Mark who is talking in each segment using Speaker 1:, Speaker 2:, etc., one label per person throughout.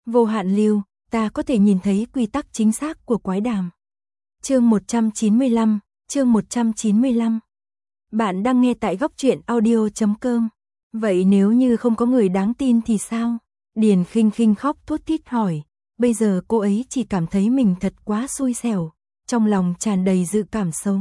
Speaker 1: Vô hạn lưu, ta có thể nhìn thấy quy tắc chính xác của quái đàm. Chương 195, chương 195. Bạn đang nghe tại góc truyện audio.com. Vậy nếu như không có người đáng tin thì sao? Điền Khinh Khinh khóc thút thít hỏi. Bây giờ cô ấy chỉ cảm thấy mình thật quá xui xẻo, trong lòng tràn đầy dự cảm xấu.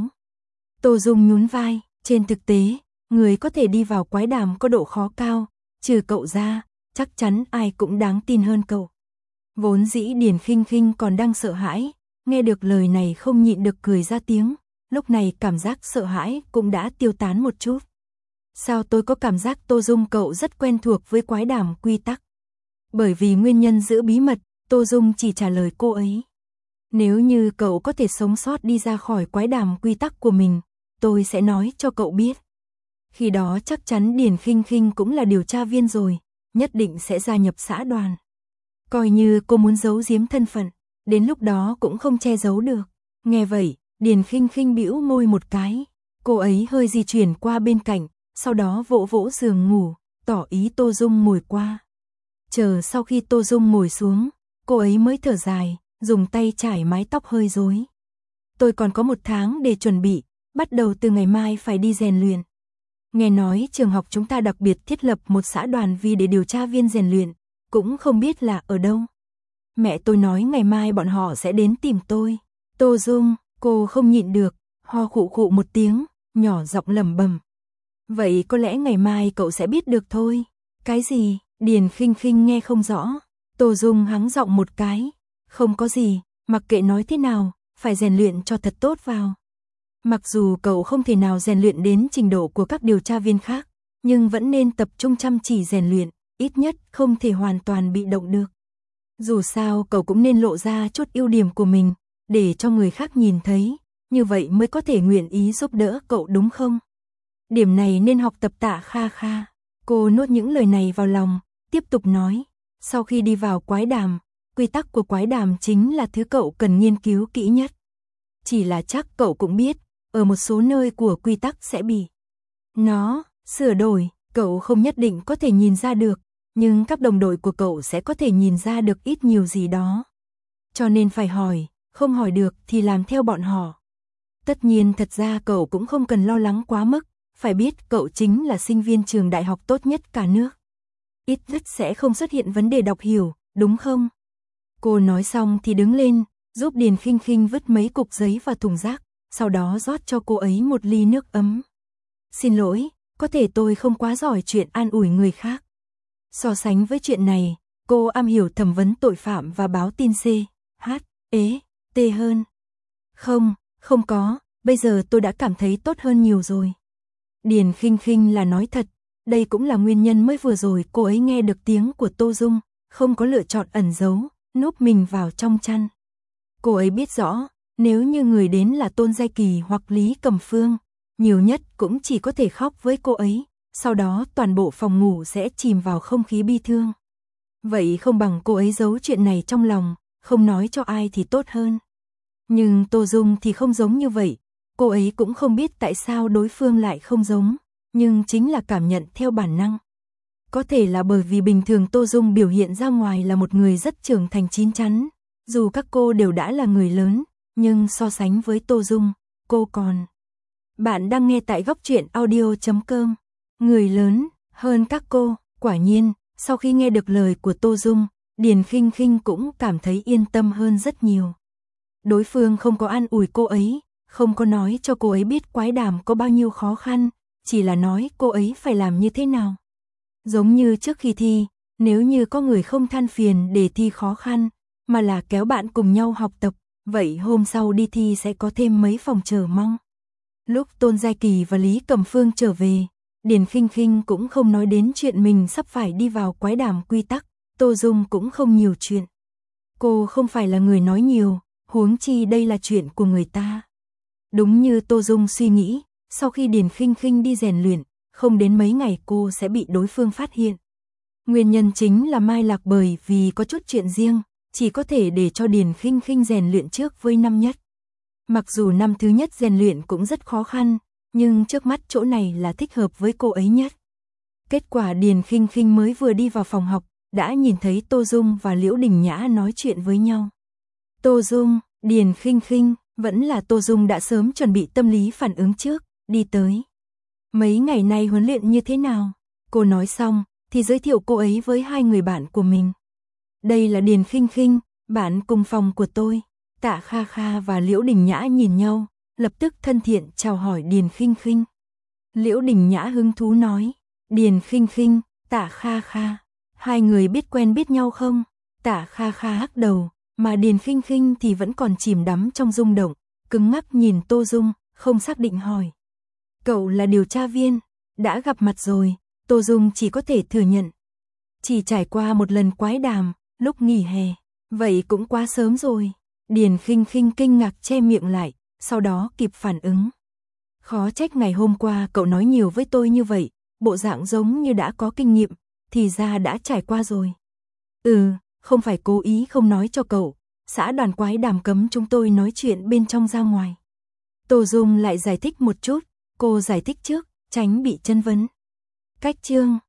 Speaker 1: Tô Dung nhún vai, trên thực tế, người có thể đi vào quái đàm có độ khó cao, trừ cậu ra, chắc chắn ai cũng đáng tin hơn cậu. Vốn dĩ Điền Khinh Khinh còn đang sợ hãi, nghe được lời này không nhịn được cười ra tiếng, lúc này cảm giác sợ hãi cũng đã tiêu tán một chút. Sao tôi có cảm giác Tô Dung cậu rất quen thuộc với quái đàm quy tắc? Bởi vì nguyên nhân giữ bí mật, Tô Dung chỉ trả lời cô ấy. Nếu như cậu có thể sống sót đi ra khỏi quái đàm quy tắc của mình, tôi sẽ nói cho cậu biết. Khi đó chắc chắn Điền Khinh Khinh cũng là điều tra viên rồi, nhất định sẽ gia nhập xã đoàn. Coi như cô muốn giấu giếm thân phận, đến lúc đó cũng không che giấu được. Nghe vậy, Điền Khinh Khinh bĩu môi một cái, cô ấy hơi di chuyển qua bên cạnh, sau đó vỗ vỗ giường ngủ, tỏ ý Tô Dung ngồi qua. Chờ sau khi Tô Dung ngồi xuống, cô ấy mới thở dài, dùng tay chải mái tóc hơi rối. Tôi còn có 1 tháng để chuẩn bị, bắt đầu từ ngày mai phải đi rèn luyện. Nghe nói trường học chúng ta đặc biệt thiết lập một xã đoàn vì để điều tra viên rèn luyện, cũng không biết là ở đâu. Mẹ tôi nói ngày mai bọn họ sẽ đến tìm tôi. Tô Dung, cô không nhịn được, ho khụ khụ một tiếng, nhỏ giọng lẩm bẩm. Vậy có lẽ ngày mai cậu sẽ biết được thôi. Cái gì? Điền Khinh Khinh nghe không rõ. Tô Dung hắng giọng một cái. Không có gì, mặc kệ nói thế nào, phải rèn luyện cho thật tốt vào. Mặc dù cậu không thể nào rèn luyện đến trình độ của các điều tra viên khác, nhưng vẫn nên tập trung chăm chỉ rèn luyện, ít nhất không thể hoàn toàn bị động được. Dù sao cậu cũng nên lộ ra chút ưu điểm của mình, để cho người khác nhìn thấy, như vậy mới có thể nguyện ý giúp đỡ cậu đúng không? Điểm này nên học tập Tạ Kha Kha. Cô nuốt những lời này vào lòng, tiếp tục nói. Sau khi đi vào quái đàm, quy tắc của quái đàm chính là thứ cậu cần nghiên cứu kỹ nhất. Chỉ là chắc cậu cũng biết, ở một số nơi của quy tắc sẽ bị nó sửa đổi, cậu không nhất định có thể nhìn ra được, nhưng các đồng đội của cậu sẽ có thể nhìn ra được ít nhiều gì đó. Cho nên phải hỏi, không hỏi được thì làm theo bọn họ. Tất nhiên thật ra cậu cũng không cần lo lắng quá mức, phải biết cậu chính là sinh viên trường đại học tốt nhất cả nước. Ít nhất sẽ không xuất hiện vấn đề đọc hiểu, đúng không? Cô nói xong thì đứng lên, giúp Điền Khinh Khinh vứt mấy cục giấy vào thùng rác, sau đó rót cho cô ấy một ly nước ấm. Xin lỗi, có thể tôi không quá giỏi chuyện an ủi người khác. So sánh với chuyện này, cô am hiểu thẩm vấn tội phạm và báo tin C.H.E.T hơn. Không có, bây giờ tôi đã cảm thấy tốt hơn nhiều rồi. Điền Khinh Khinh là nói thật, đây cũng là nguyên nhân mới vừa rồi cô ấy nghe được tiếng của Tô Dung, không có lựa chọn ẩn giấu, núp mình vào trong chăn. Cô ấy biết rõ, nếu như người đến là Tôn Giai Kỳ hoặc Lý Cẩm Phương, nhiều nhất cũng chỉ có thể khóc với cô ấy, sau đó toàn bộ phòng ngủ sẽ chìm vào không khí bi thương. Vậy không bằng cô ấy giấu chuyện này trong lòng, không nói cho ai thì tốt hơn. Nhưng Tô Dung thì không giống như vậy, cô ấy cũng không biết tại sao đối phương lại không giống, nhưng chính là cảm nhận theo bản năng. Có thể là bởi vì bình thường Tô Dung biểu hiện ra ngoài là một người rất trưởng thành chín chắn, dù các cô đều đã là người lớn, nhưng so sánh với Tô Dung, cô còn. Bạn đang nghe tại góc truyện audio.com. Người lớn hơn các cô, quả nhiên, sau khi nghe được lời của Tô Dung, Điền Khinh Khinh cũng cảm thấy yên tâm hơn rất nhiều. Đối phương không có an ủi cô ấy, không có nói cho cô ấy biết quái đàm có bao nhiêu khó khăn, chỉ là nói cô ấy phải làm như thế nào. Giống như trước khi thi, nếu như có người không than phiền đề thi khó khăn, mà là kéo bạn cùng nhau học tập, vậy hôm sau đi thi sẽ có thêm mấy phòng chờ mong. Lúc Tôn Giai Kỳ và Lý Cẩm Phương trở về, Điền Khinh Khinh cũng không nói đến chuyện mình sắp phải đi vào quái đàm quy tắc, Tô Dung cũng không nhiều chuyện. Cô không phải là người nói nhiều, huống chi đây là chuyện của người ta. Đúng như Tô Dung suy nghĩ, sau khi Điền Khinh Khinh đi rèn luyện, không đến mấy ngày cô sẽ bị đối phương phát hiện. Nguyên nhân chính là Mai Lạc bởi vì có chút chuyện riêng, chỉ có thể để cho Điền Khinh Khinh rèn luyện trước với năm nhất. Mặc dù năm thứ nhất rèn luyện cũng rất khó khăn, nhưng trước mắt chỗ này là thích hợp với cô ấy nhất. Kết quả Điền Khinh Khinh mới vừa đi vào phòng học, đã nhìn thấy Tô Dung và Liễu Đình Nhã nói chuyện với nhau. Tô Dung, Điền Khinh Khinh, vẫn là Tô Dung đã sớm chuẩn bị tâm lý phản ứng trước, đi tới. Mấy ngày nay huấn luyện như thế nào? Cô nói xong, thì giới thiệu cô ấy với hai người bạn của mình. Đây là Điền Khinh Khinh, bạn cùng phòng của tôi. Tạ Kha Kha và Liễu Đình Nhã nhìn nhau, lập tức thân thiện chào hỏi Điền Khinh Khinh. Liễu Đình Nhã hứng thú nói, Điền Khinh Khinh, Tạ Kha Kha, hai người biết quen biết nhau không? Tạ Kha Kha hắc đầu, mà Điền Khinh Khinh thì vẫn còn chìm đắm trong rung động, cứng ngắc nhìn Tô Dung, không xác định hỏi. Cậu là điều tra viên, đã gặp mặt rồi, Tô Dung chỉ có thể thừa nhận. Chỉ trải qua một lần quái đàm, lúc nghỉ hè, vậy cũng quá sớm rồi. Điền Khinh Khinh kinh ngạc che miệng lại, sau đó kịp phản ứng. Khó trách ngày hôm qua cậu nói nhiều với tôi như vậy, bộ dạng giống như đã có kinh nghiệm, thì ra đã trải qua rồi. Không phải cố ý không nói cho cậu, xã đoàn quái đàm cấm chúng tôi nói chuyện bên trong ra ngoài. Tô Dung lại giải thích một chút, cô giải thích trước, tránh bị chân vấn. Cách chương